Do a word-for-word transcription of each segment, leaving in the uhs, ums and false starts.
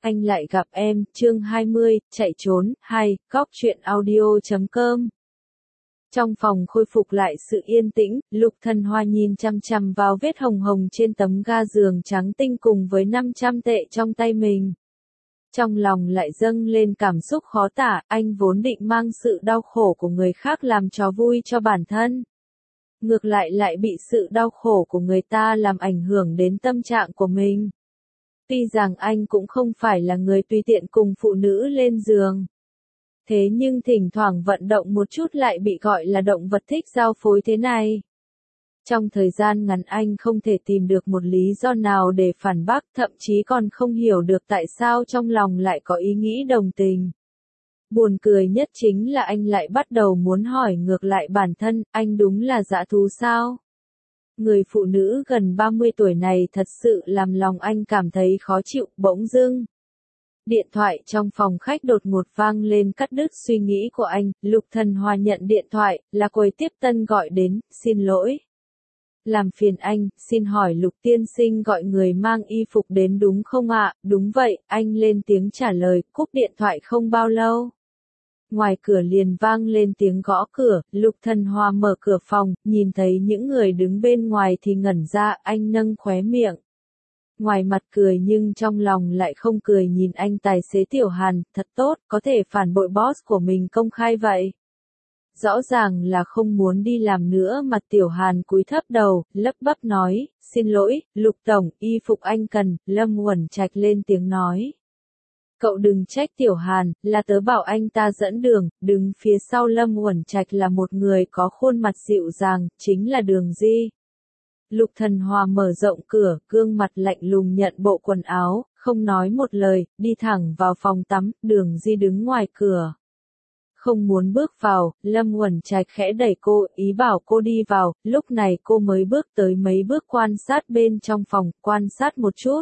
Anh lại gặp em, chương hai mươi, chạy trốn, hai, góc truyện audio chấm com. Trong phòng khôi phục lại sự yên tĩnh, Lục Thần Hoa nhìn chằm chằm vào vết hồng hồng trên tấm ga giường trắng tinh cùng với năm trăm tệ trong tay mình. Trong lòng lại dâng lên cảm xúc khó tả, anh vốn định mang sự đau khổ của người khác làm trò vui cho bản thân. Ngược lại lại bị sự đau khổ của người ta làm ảnh hưởng đến tâm trạng của mình. Tuy rằng anh cũng không phải là người tùy tiện cùng phụ nữ lên giường. Thế nhưng thỉnh thoảng vận động một chút lại bị gọi là động vật thích giao phối thế này. Trong thời gian ngắn anh không thể tìm được một lý do nào để phản bác, thậm chí còn không hiểu được tại sao trong lòng lại có ý nghĩ đồng tình. Buồn cười nhất chính là anh lại bắt đầu muốn hỏi ngược lại bản thân, anh đúng là dã thú sao? Người phụ nữ gần ba mươi tuổi này thật sự làm lòng anh cảm thấy khó chịu, bỗng dưng. Điện thoại trong phòng khách đột ngột vang lên cắt đứt suy nghĩ của anh, Lục Thần Hoa nhận điện thoại, là quầy tiếp tân gọi đến, xin lỗi. Làm phiền anh, xin hỏi Lục tiên sinh gọi người mang y phục đến đúng không ạ? Đúng vậy, anh lên tiếng trả lời, cúp điện thoại không bao lâu. Ngoài cửa liền vang lên tiếng gõ cửa, Lục Thần Hoa mở cửa phòng, nhìn thấy những người đứng bên ngoài thì ngẩn ra, anh nâng khóe miệng. Ngoài mặt cười nhưng trong lòng lại không cười nhìn anh tài xế Tiểu Hàn, thật tốt, có thể phản bội boss của mình công khai vậy. Rõ ràng là không muốn đi làm nữa mà Tiểu Hàn cúi thấp đầu, lắp bắp nói, xin lỗi, Lục Tổng, y phục anh cần, Lâm Uẩn Trạch lên tiếng nói. Cậu đừng trách Tiểu Hàn, là tớ bảo anh ta dẫn đường, đứng phía sau Lâm Uẩn Trạch là một người có khuôn mặt dịu dàng, chính là Đường Di. Lục Thần Hoa mở rộng cửa, gương mặt lạnh lùng nhận bộ quần áo, không nói một lời, đi thẳng vào phòng tắm, Đường Di đứng ngoài cửa. Không muốn bước vào, Lâm Uẩn Trạch khẽ đẩy cô, ý bảo cô đi vào, lúc này cô mới bước tới mấy bước quan sát bên trong phòng, quan sát một chút.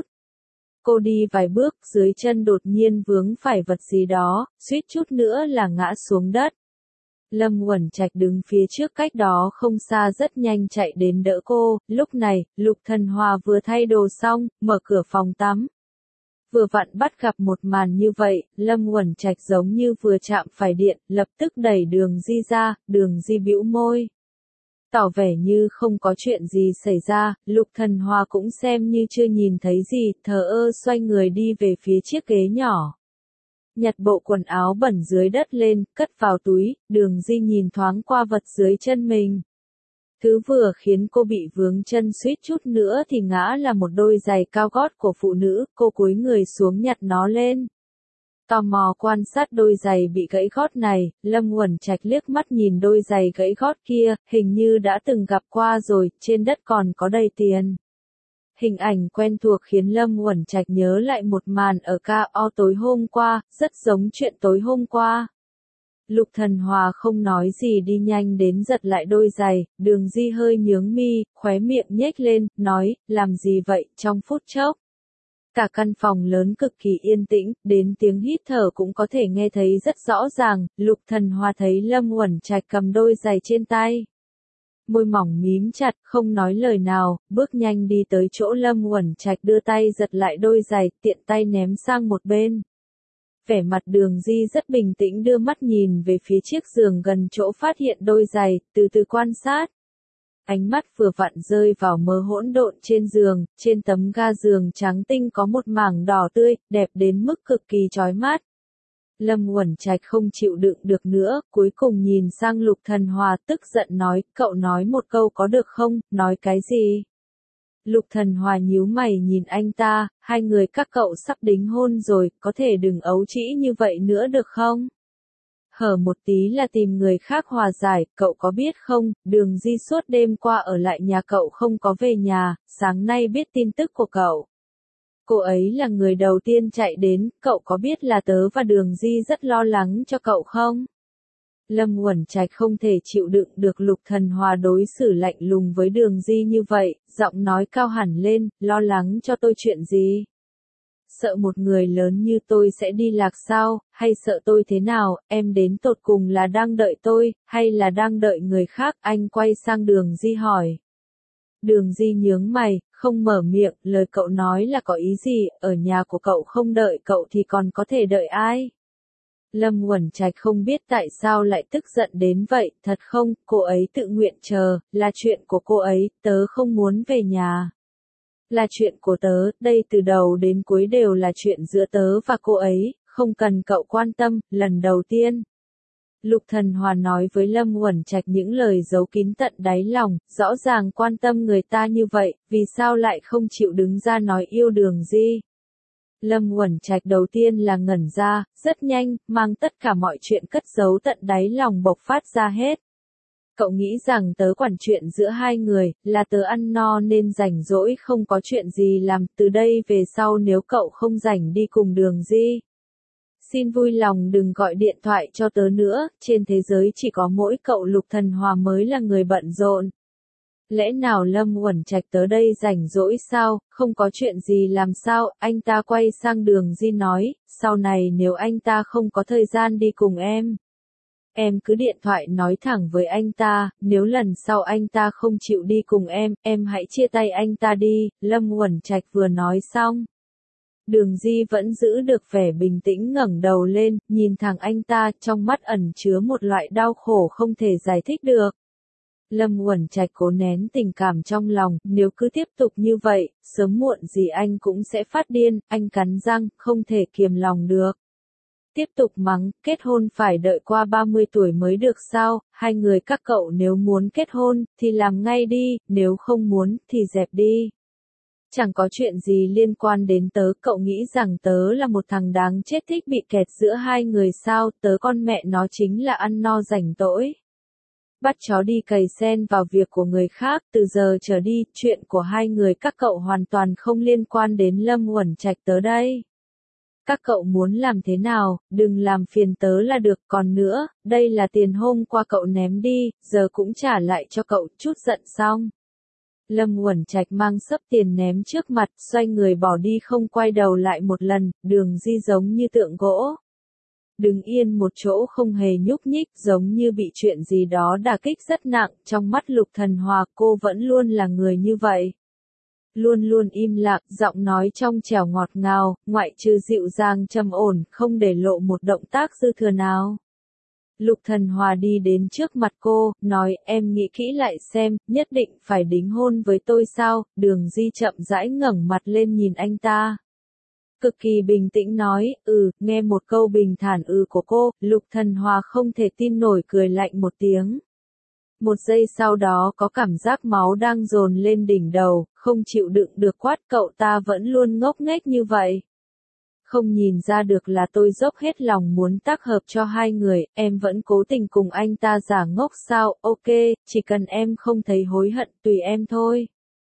Cô đi vài bước, dưới chân đột nhiên vướng phải vật gì đó, suýt chút nữa là ngã xuống đất. Lâm Uẩn Trạch đứng phía trước cách đó không xa rất nhanh chạy đến đỡ cô, lúc này, Lục Thần Hoa vừa thay đồ xong, mở cửa phòng tắm. Vừa vặn bắt gặp một màn như vậy, Lâm Uẩn Trạch giống như vừa chạm phải điện, lập tức đẩy Đường Di ra, Đường Di bĩu môi. Tỏ vẻ như không có chuyện gì xảy ra, Lục Thần Hoa cũng xem như chưa nhìn thấy gì, thờ ơ xoay người đi về phía chiếc ghế nhỏ. Nhặt bộ quần áo bẩn dưới đất lên, cất vào túi, Đường Di nhìn thoáng qua vật dưới chân mình. Thứ vừa khiến cô bị vướng chân suýt chút nữa thì ngã là một đôi giày cao gót của phụ nữ, cô cúi người xuống nhặt nó lên. Tò mò quan sát đôi giày bị gãy gót này, Lâm Uẩn Trạch liếc mắt nhìn đôi giày gãy gót kia, hình như đã từng gặp qua rồi, trên đất còn có đầy tiền. Hình ảnh quen thuộc khiến Lâm Uẩn Trạch nhớ lại một màn ở ca o tối hôm qua, rất giống chuyện tối hôm qua. Lục Thần Hoa không nói gì đi nhanh đến giật lại đôi giày, Đường Di hơi nhướng mi, khóe miệng nhếch lên, nói, làm gì vậy, trong phút chốc. Cả căn phòng lớn cực kỳ yên tĩnh, đến tiếng hít thở cũng có thể nghe thấy rất rõ ràng, Lục Thần Hoa thấy Lâm Uẩn Trạch cầm đôi giày trên tay. Môi mỏng mím chặt, không nói lời nào, bước nhanh đi tới chỗ Lâm Uẩn Trạch đưa tay giật lại đôi giày, tiện tay ném sang một bên. Vẻ mặt Đường Di rất bình tĩnh đưa mắt nhìn về phía chiếc giường gần chỗ phát hiện đôi giày, từ từ quan sát. Ánh mắt vừa vặn rơi vào mớ hỗn độn trên giường, trên tấm ga giường trắng tinh có một mảng đỏ tươi, đẹp đến mức cực kỳ chói mắt. Lâm Uẩn Trạch không chịu đựng được nữa, cuối cùng nhìn sang Lục Thần Hoa tức giận nói, cậu nói một câu có được không, nói cái gì? Lục Thần Hoa nhíu mày nhìn anh ta, hai người các cậu sắp đính hôn rồi, có thể đừng ấu trĩ như vậy nữa được không? Hở một tí là tìm người khác hòa giải, cậu có biết không, Đường Di suốt đêm qua ở lại nhà cậu không có về nhà, sáng nay biết tin tức của cậu. Cô ấy là người đầu tiên chạy đến, cậu có biết là tớ và Đường Di rất lo lắng cho cậu không? Lâm Uẩn Trạch không thể chịu đựng được Lục Thần Hoa đối xử lạnh lùng với Đường Di như vậy, giọng nói cao hẳn lên, lo lắng cho tôi chuyện gì? Sợ một người lớn như tôi sẽ đi lạc sao, hay sợ tôi thế nào, em đến tột cùng là đang đợi tôi, hay là đang đợi người khác, anh quay sang Đường Di hỏi. Đường Di nhướng mày, không mở miệng, lời cậu nói là có ý gì, ở nhà của cậu không đợi cậu thì còn có thể đợi ai? Lâm Uẩn Trạch không biết tại sao lại tức giận đến vậy, thật không, cô ấy tự nguyện chờ, là chuyện của cô ấy, tớ không muốn về nhà. Là chuyện của tớ, đây từ đầu đến cuối đều là chuyện giữa tớ và cô ấy, không cần cậu quan tâm, lần đầu tiên. Lục Thần Hòa nói với Lâm Uẩn Trạch những lời giấu kín tận đáy lòng, rõ ràng quan tâm người ta như vậy, vì sao lại không chịu đứng ra nói yêu Đường Di? Lâm Uẩn Trạch đầu tiên là ngẩn ra, rất nhanh, mang tất cả mọi chuyện cất giấu tận đáy lòng bộc phát ra hết. Cậu nghĩ rằng tớ quản chuyện giữa hai người, là tớ ăn no nên rảnh rỗi không có chuyện gì làm, từ đây về sau nếu cậu không rảnh đi cùng Đường Di. Xin vui lòng đừng gọi điện thoại cho tớ nữa, trên thế giới chỉ có mỗi cậu Lục Thần Hòa mới là người bận rộn. Lẽ nào Lâm Uẩn Trạch tớ đây rảnh rỗi sao, không có chuyện gì làm sao, anh ta quay sang Đường Di nói, sau này nếu anh ta không có thời gian đi cùng em. Em cứ điện thoại nói thẳng với anh ta, nếu lần sau anh ta không chịu đi cùng em, em hãy chia tay anh ta đi, Lâm Uẩn Trạch vừa nói xong. Đường Di vẫn giữ được vẻ bình tĩnh ngẩng đầu lên, nhìn thẳng anh ta, trong mắt ẩn chứa một loại đau khổ không thể giải thích được. Lâm Uẩn Trạch cố nén tình cảm trong lòng, nếu cứ tiếp tục như vậy, sớm muộn gì anh cũng sẽ phát điên, anh cắn răng, không thể kiềm lòng được. Tiếp tục mắng, kết hôn phải đợi qua ba mươi tuổi mới được sao, hai người các cậu nếu muốn kết hôn, thì làm ngay đi, nếu không muốn, thì dẹp đi. Chẳng có chuyện gì liên quan đến tớ, cậu nghĩ rằng tớ là một thằng đáng chết thích bị kẹt giữa hai người sao, tớ con mẹ nó chính là ăn no rảnh rỗi. Bắt chó đi cày sen vào việc của người khác, từ giờ trở đi, chuyện của hai người các cậu hoàn toàn không liên quan đến Lâm Uẩn Trạch tớ đây. Các cậu muốn làm thế nào, đừng làm phiền tớ là được, còn nữa, đây là tiền hôm qua cậu ném đi, giờ cũng trả lại cho cậu, chút giận xong. Lâm Uẩn Trạch mang xấp tiền ném trước mặt, xoay người bỏ đi không quay đầu lại một lần, Đường Di giống như tượng gỗ. Đứng yên một chỗ không hề nhúc nhích, giống như bị chuyện gì đó đả kích rất nặng, trong mắt Lục Thần Hòa cô vẫn luôn là người như vậy. Luôn luôn im lặng, giọng nói trong trẻo ngọt ngào, ngoại trừ dịu dàng trầm ổn, không để lộ một động tác dư thừa nào. Lục Thần Hòa đi đến trước mặt cô, nói, em nghĩ kỹ lại xem, nhất định phải đính hôn với tôi sao, Đường Di chậm rãi ngẩng mặt lên nhìn anh ta. Cực kỳ bình tĩnh nói, ừ, nghe một câu bình thản ừ của cô, Lục Thần Hòa không thể tin nổi cười lạnh một tiếng. Một giây sau đó có cảm giác máu đang dồn lên đỉnh đầu, không chịu đựng được quát cậu ta vẫn luôn ngốc nghếch như vậy. Không nhìn ra được là tôi dốc hết lòng muốn tác hợp cho hai người, em vẫn cố tình cùng anh ta giả ngốc sao, ok, chỉ cần em không thấy hối hận, tùy em thôi.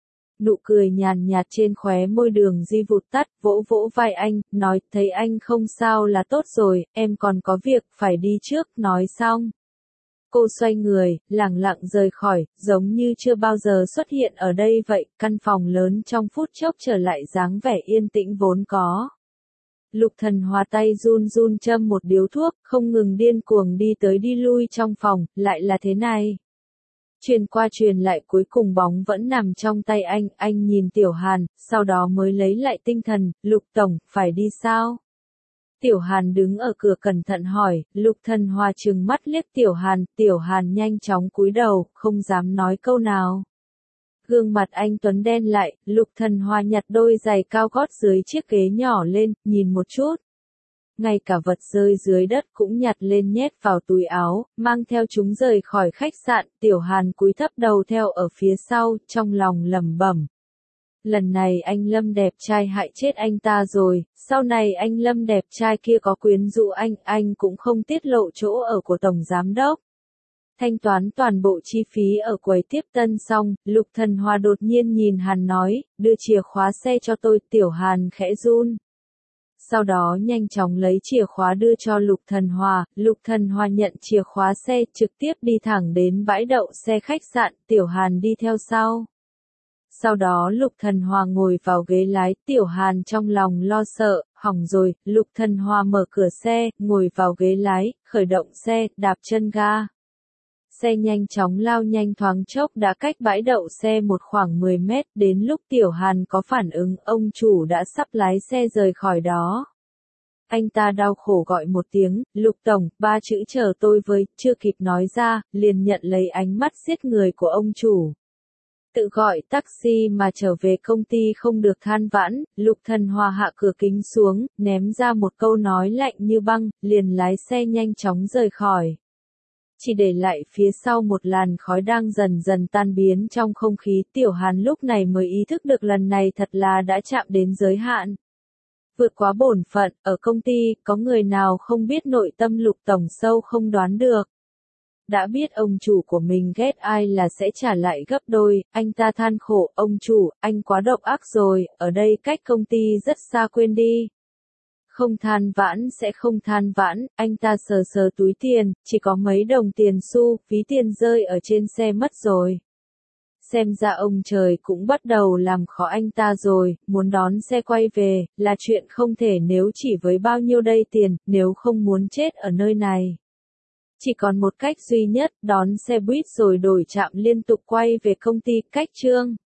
Nụ cười nhàn nhạt trên khóe môi Đường Di vụt tắt, vỗ vỗ vai anh, nói, thấy anh không sao là tốt rồi, em còn có việc, phải đi trước, nói xong. Cô xoay người, lẳng lặng rời khỏi, giống như chưa bao giờ xuất hiện ở đây vậy, căn phòng lớn trong phút chốc trở lại dáng vẻ yên tĩnh vốn có. Lục Thần Hòa tay run run châm một điếu thuốc, không ngừng điên cuồng đi tới đi lui trong phòng, lại là thế này. Truyền qua truyền lại cuối cùng bóng vẫn nằm trong tay anh, anh nhìn Tiểu Hàn, sau đó mới lấy lại tinh thần, Lục Tổng, phải đi sao? Tiểu Hàn đứng ở cửa cẩn thận hỏi, Lục Thần Hòa trừng mắt liếc Tiểu Hàn, Tiểu Hàn nhanh chóng cúi đầu, không dám nói câu nào. Gương mặt anh tuấn đen lại, Lục Thần Hòa nhặt đôi giày cao gót dưới chiếc ghế nhỏ lên, nhìn một chút. Ngay cả vật rơi dưới đất cũng nhặt lên nhét vào túi áo, mang theo chúng rời khỏi khách sạn, Tiểu Hàn cúi thấp đầu theo ở phía sau, trong lòng lẩm bẩm. Lần này anh Lâm đẹp trai hại chết anh ta rồi, sau này anh Lâm đẹp trai kia có quyến rũ anh, anh cũng không tiết lộ chỗ ở của Tổng Giám Đốc. Thanh toán toàn bộ chi phí ở quầy tiếp tân xong, Lục Thần Hòa đột nhiên nhìn Hàn nói, đưa chìa khóa xe cho tôi, Tiểu Hàn khẽ run. Sau đó nhanh chóng lấy chìa khóa đưa cho Lục Thần Hòa, Lục Thần Hòa nhận chìa khóa xe trực tiếp đi thẳng đến bãi đậu xe khách sạn, Tiểu Hàn đi theo sau. Sau đó Lục Thần Hòa ngồi vào ghế lái, Tiểu Hàn trong lòng lo sợ, hỏng rồi, Lục Thần Hòa mở cửa xe, ngồi vào ghế lái, khởi động xe, đạp chân ga. xe nhanh chóng lao nhanh thoáng chốc đã cách bãi đậu xe một khoảng mười mét, đến lúc Tiểu Hàn có phản ứng, ông chủ đã sắp lái xe rời khỏi đó. Anh ta đau khổ gọi một tiếng, Lục Tổng, ba chữ chờ tôi với, chưa kịp nói ra, liền nhận lấy ánh mắt giết người của ông chủ. Tự gọi taxi mà trở về công ty không được than vãn, Lục Thần Hòa hạ cửa kính xuống, ném ra một câu nói lạnh như băng, liền lái xe nhanh chóng rời khỏi. Chỉ để lại phía sau một làn khói đang dần dần tan biến trong không khí, Tiểu Hàn lúc này mới ý thức được lần này thật là đã chạm đến giới hạn. Vượt quá bổn phận, ở công ty, có người nào không biết nội tâm Lục Tổng sâu không đoán được. Đã biết ông chủ của mình ghét ai là sẽ trả lại gấp đôi, anh ta than khổ, ông chủ, anh quá độc ác rồi, ở đây cách công ty rất xa quên đi. Không than vãn sẽ không than vãn, anh ta sờ sờ túi tiền, chỉ có mấy đồng tiền xu, ví tiền rơi ở trên xe mất rồi. Xem ra ông trời cũng bắt đầu làm khó anh ta rồi, muốn đón xe quay về, là chuyện không thể nếu chỉ với bao nhiêu đây tiền, nếu không muốn chết ở nơi này. Chỉ còn một cách duy nhất, đón xe buýt rồi đổi trạm liên tục quay về công ty, cách chương.